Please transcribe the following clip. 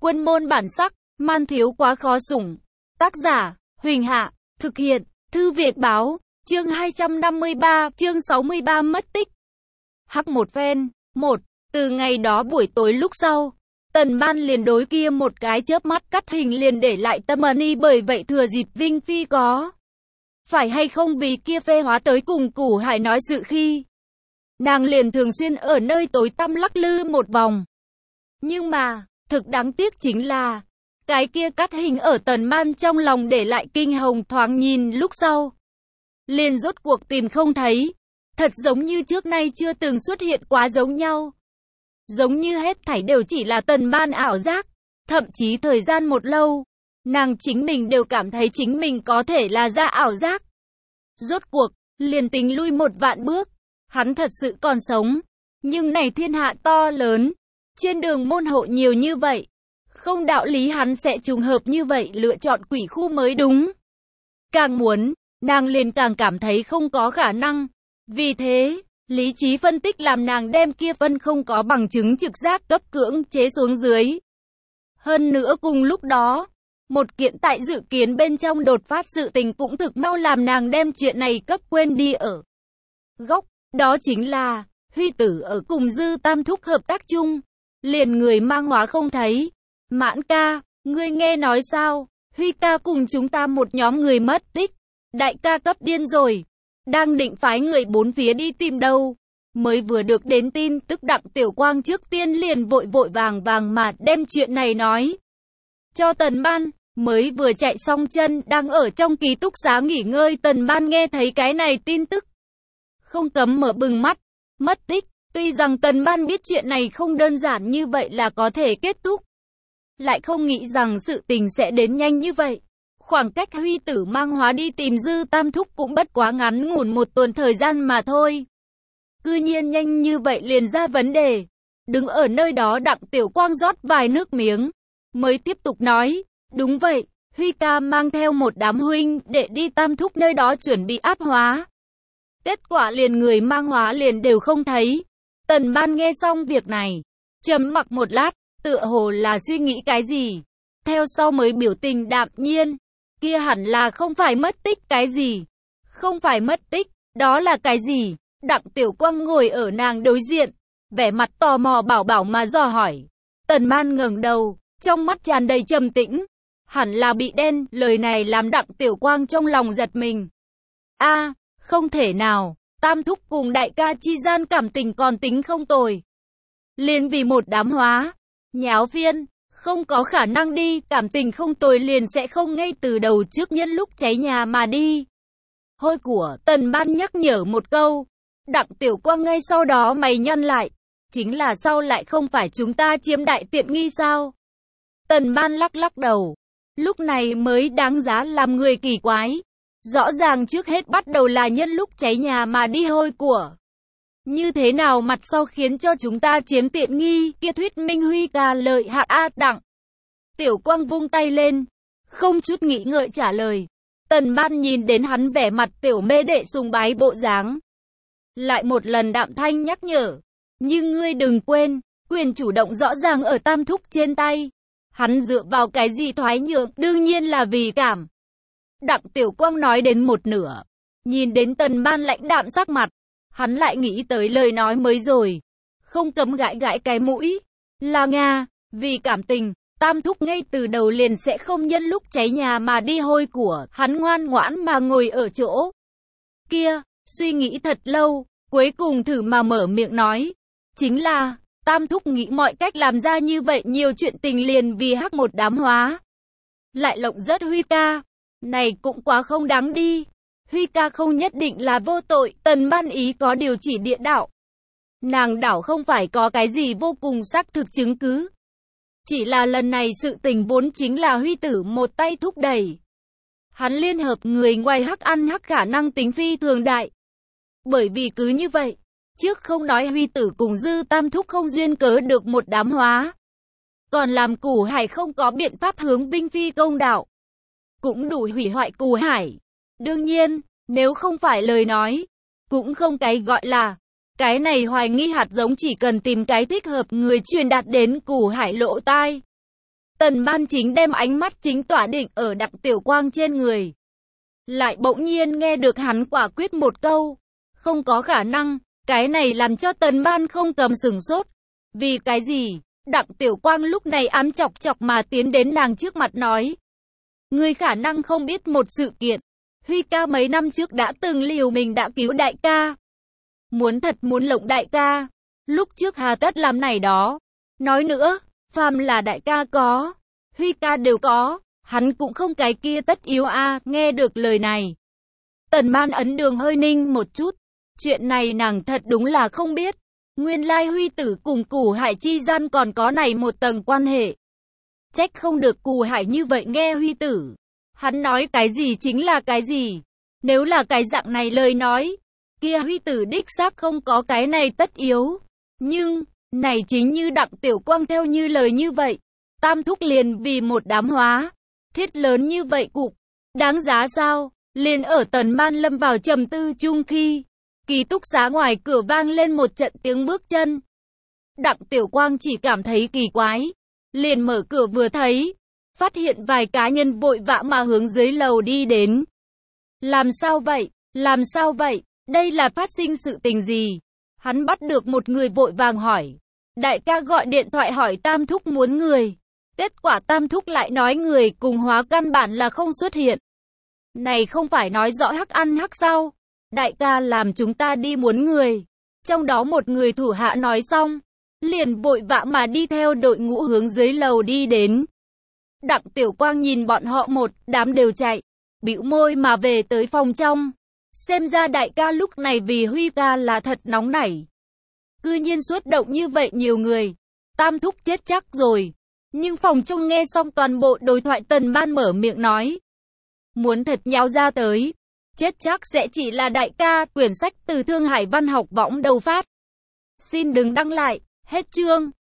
Quân môn bản sắc, man thiếu quá khó sủng. Tác giả, Huỳnh Hạ, thực hiện, Thư Việt Báo, chương 253, chương 63 mất tích. Hắc một phen, từ ngày đó buổi tối lúc sau, Tần Ban liền đối kia một cái chớp mắt cắt hình liền để lại tâm ấn, bởi vậy thừa dịp Vinh Phi có phải hay không vì kia phê hóa tới cùng Củ Hải nói sự khi, nàng liền thường xuyên ở nơi tối tăm lắc lư một vòng. Nhưng mà, thực đáng tiếc chính là, cái kia cắt hình ở Tần Ban trong lòng để lại kinh hồng, thoáng nhìn lúc sau, liền rốt cuộc tìm không thấy, thật giống như trước nay chưa từng xuất hiện quá giống nhau. Giống như hết thảy đều chỉ là Tần Ban ảo giác, thậm chí thời gian một lâu, nàng chính mình đều cảm thấy chính mình có thể là ra ảo giác. Rốt cuộc, liền tính lui 1.000.000 bước, hắn thật sự còn sống, nhưng này thiên hạ to lớn, trên đường môn hộ nhiều như vậy, không đạo lý hắn sẽ trùng hợp như vậy lựa chọn quỷ khu mới đúng. Càng muốn, nàng liền càng cảm thấy không có khả năng, vì thế, lý trí phân tích làm nàng đem kia phân không có bằng chứng trực giác cấp cưỡng chế xuống dưới. Hơn nữa cùng lúc đó, một kiện tại dự kiến bên trong đột phát sự tình cũng thực mau làm nàng đem chuyện này cấp quên đi ở gốc, đó chính là, Huy Tử ở cùng Dư Tam Thúc hợp tác chung, liền người mang hóa không thấy. Mãn ca, ngươi nghe nói sao, Huy ca cùng chúng ta một nhóm người mất tích, đại ca cấp điên rồi, đang định phái người bốn phía đi tìm đâu. Mới vừa được đến tin tức Đặng Tiểu Quang trước tiên liền vội vàng mà đem chuyện này nói cho Tần Ban, mới vừa chạy xong chân đang ở trong ký túc xá nghỉ ngơi. Tần Ban nghe thấy cái này tin tức, không cấm mở bừng mắt. Mất tích, tuy rằng Tần Ban biết chuyện này không đơn giản như vậy là có thể kết thúc, lại không nghĩ rằng sự tình sẽ đến nhanh như vậy. Khoảng cách Huy Tử mang hóa đi tìm Dư Tam Thúc cũng bất quá ngắn ngủn 1 tuần thời gian mà thôi. Cư nhiên nhanh như vậy liền ra vấn đề. Đứng ở nơi đó Đặng Tiểu Quang rót vài nước miếng, mới tiếp tục nói, đúng vậy, Huy ca mang theo một đám huynh để đi Tam Thúc nơi đó chuẩn bị áp hóa. Kết quả liền người mang hóa liền đều không thấy. Tần Ban nghe xong việc này, trầm mặc một lát, tựa hồ là suy nghĩ cái gì. Theo sau mới biểu tình đạm nhiên, kia hẳn là không phải mất tích cái gì. Không phải mất tích, đó là cái gì? Đặng Tiểu Quang ngồi ở nàng đối diện, vẻ mặt tò mò bảo mà dò hỏi. Tần Ban ngẩng đầu, trong mắt tràn đầy trầm tĩnh. Hẳn là bị đen, lời này làm Đặng Tiểu Quang trong lòng giật mình. Không thể nào, Tam Thúc cùng đại ca chi gian cảm tình còn tính không tồi, liền vì một đám hóa nháo phiên, không có khả năng đi, cảm tình không tồi liền sẽ không ngay từ đầu trước nhân lúc cháy nhà mà đi. Hôi của, Tần Ban nhắc nhở một câu. Đặng Tiểu Quang ngay sau đó mày nhăn lại, chính là sao lại không phải chúng ta chiếm đại tiện nghi sao? Tần Ban lắc đầu, lúc này mới đáng giá làm người kỳ quái. Rõ ràng trước hết bắt đầu là nhân lúc cháy nhà mà đi hôi của. Như thế nào mặt sau khiến cho chúng ta chiếm tiện nghi, kia thuyết minh Huy ca lợi hại Đặng Tiểu Quang vung tay lên, không chút nghĩ ngợi trả lời. Tần Ban nhìn đến hắn vẻ mặt tiểu mê đệ sùng bái bộ dáng, lại một lần đạm thanh nhắc nhở, nhưng ngươi đừng quên, quyền chủ động rõ ràng ở Tam Thúc trên tay. Hắn dựa vào cái gì thoái nhượng, đương nhiên là vì cảm. Đặng Tiểu Quang nói đến một nửa, nhìn đến Tần Ban lãnh đạm sắc mặt, hắn lại nghĩ tới lời nói mới rồi, không cấm gãi cái mũi. Là Nga, vì cảm tình, Tam Thúc ngay từ đầu liền sẽ không nhân lúc cháy nhà mà đi hôi của. Hắn ngoan ngoãn mà ngồi ở chỗ kia, suy nghĩ thật lâu, cuối cùng thử mà mở miệng nói, chính là Tam Thúc nghĩ mọi cách làm ra như vậy nhiều chuyện tình liền vì hắc một đám hóa, lại lộng rất Huy ca. Này cũng quá không đáng đi. Huy ca không nhất định là vô tội. Tần Ban ý có điều chỉ địa đạo. Nàng đảo không phải có cái gì vô cùng xác thực chứng cứ. Chỉ là lần này sự tình vốn chính là Huy Tử một tay thúc đẩy. Hắn liên hợp người ngoài hắc ăn hắc khả năng tính phi thường đại. Bởi vì cứ như vậy, trước không nói Huy Tử cùng Dư Tam Thúc không duyên cớ được một đám hóa, còn làm Củ Hải không có biện pháp hướng Vinh Phi công đạo, cũng đủ hủy hoại Củ Hải. Đương nhiên, nếu không phải lời nói, cũng không cái gọi là. Cái này hoài nghi hạt giống chỉ cần tìm cái thích hợp người truyền đạt đến Củ Hải lỗ tai. Tần Ban chính đem ánh mắt chính tỏa định ở Đặng Tiểu Quang trên người. Lại bỗng nhiên nghe được hắn quả quyết một câu. Không có khả năng, cái này làm cho Tần Ban không cầm sửng sốt. Vì cái gì? Đặng Tiểu Quang lúc này ám chọc chọc mà tiến đến nàng trước mặt nói. Ngươi khả năng không biết một sự kiện. Huy ca mấy năm trước đã từng liều mình đã cứu đại ca. Muốn lộng đại ca. Lúc trước hà tất làm này đó. Nói nữa, phàm là đại ca có, Huy ca đều có, hắn cũng không cái kia tất yếu a. Nghe được lời này, Tần Man ấn đường hơi ninh một chút. Chuyện này nàng thật đúng là không biết. Nguyên lai Huy tử cùng Cù Hải chi gian còn có này một tầng quan hệ. Trách không được Cù Hải như vậy nghe Huy tử. Hắn nói cái gì chính là cái gì. Nếu là cái dạng này lời nói, kia Huy tử đích xác không có cái này tất yếu. Nhưng, này chính như Đặng Tiểu Quang theo như lời như vậy. Tam thúc liền vì một đám hóa thiết lớn như vậy cục. Đáng giá sao? Liền ở Tần Man lâm vào trầm tư chung khi, ký túc xá ngoài cửa vang lên một trận tiếng bước chân. Đặng Tiểu Quang chỉ cảm thấy kỳ quái. Liền mở cửa vừa thấy, phát hiện vài cá nhân vội vã mà hướng dưới lầu đi đến. Làm sao vậy? Làm sao vậy? Đây là phát sinh sự tình gì? Hắn bắt được một người vội vàng hỏi. Đại ca gọi điện thoại hỏi Tam thúc muốn người. Kết quả Tam thúc lại nói người cùng hóa căn bản là không xuất hiện. Này không phải nói rõ hắc ăn hắc sao? Đại ca làm chúng ta đi muốn người. Trong đó một người thủ hạ nói xong, liền vội vã mà đi theo đội ngũ hướng dưới lầu đi đến. Đặng Tiểu Quang nhìn bọn họ một đám đều chạy, bĩu môi mà về tới phòng trong. Xem ra đại ca lúc này vì Huy ca là thật nóng nảy. Cư nhiên xuất động như vậy nhiều người. Tam thúc chết chắc rồi. Nhưng phòng trong nghe xong toàn bộ đối thoại, Tần Man mở miệng nói. Muốn thật nháo ra tới. Chết chắc sẽ chỉ là đại ca. Quyển sách từ Thương Hải Văn học võng đầu phát. Xin đừng đăng lại. Hết chương.